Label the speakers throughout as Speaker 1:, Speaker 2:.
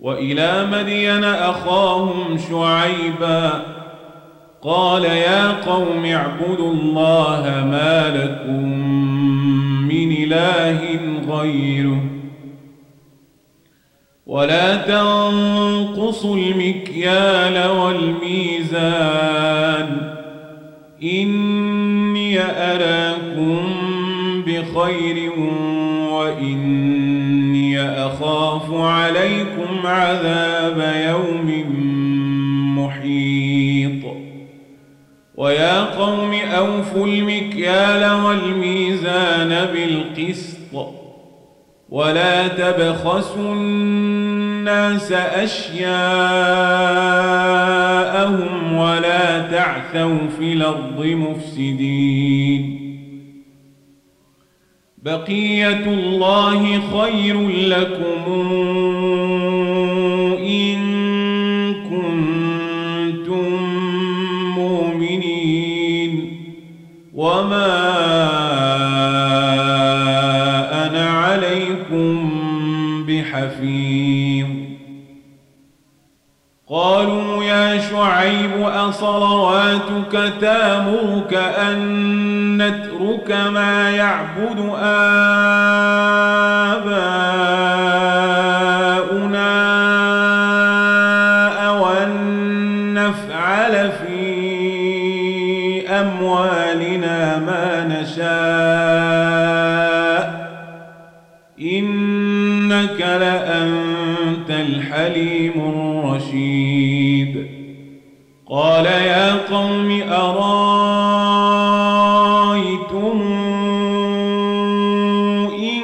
Speaker 1: وإلى مدين أخاهم شعيبا قال يا قوم اعبدوا الله ما لكم من إله غيره ولا تنقصوا المكيال والميزان إني أراكم بخير وإني أخاف عليكم عذاب يوم محيط ويا قوم أوفوا المكيال والميزان بالقسط ولا تبخسوا الناس أشياءهم ولا تعثوا في الأرض مفسدين بقية الله خير لكم إن كنتم مؤمنين وما أنا عليكم بحفيظ قالوا يا شعيب أصلواتك تأمرك أن نترك ما يعبد آباؤنا أو أن نفعل في أموالنا ما نشاء إنك لأنت الحليم الرشيد قال يا قوم أرايتم إن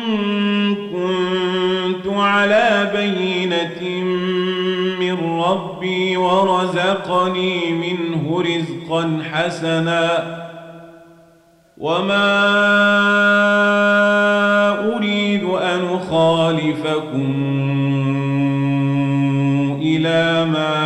Speaker 1: كنت على بينة من ربي ورزقني منه رزقا حسنا وما أريد أن أخالفكم إلى ما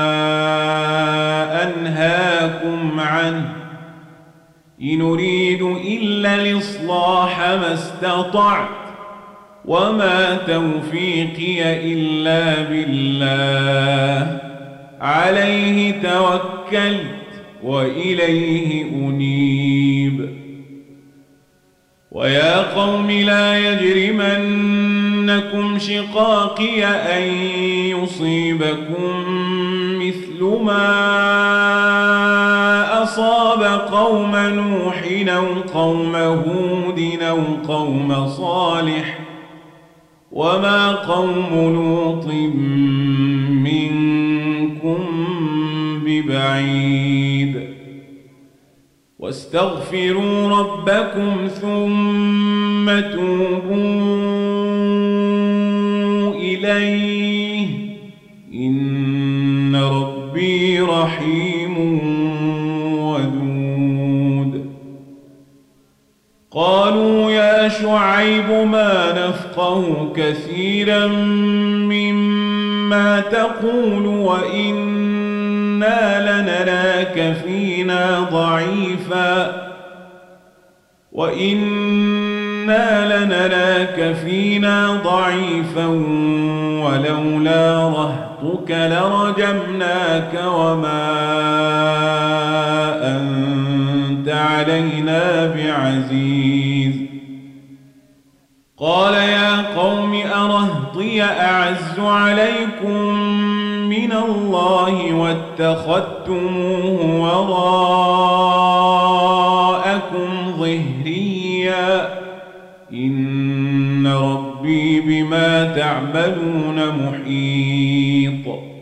Speaker 1: أنهاكم عنه إن أريد إلا الإصلاح ما استطعت وما توفيقي إلا بالله عليه توكلت وإليه أنيب ويا قوم لا يجرمنكم شقاقي أن يصيبكم مثل ما أصاب قوم نوح أو قوم هود أو قوم صالح وما قوم لوط منكم ببعيد واستغفروا ربكم ثم توبوا إليه إن ربي رحيم ودود قالوا يا شعيب ما نفقه كثيرا مما تقول وإنا لنراك فينا ضعيفا ولولا رهطك لرجمناك وما أنت علينا بعزيز قال يا قوم أرهطي أعز عليكم من الله واتخذتموه وراءكم ظهريا إن ربي بما تعملون محيط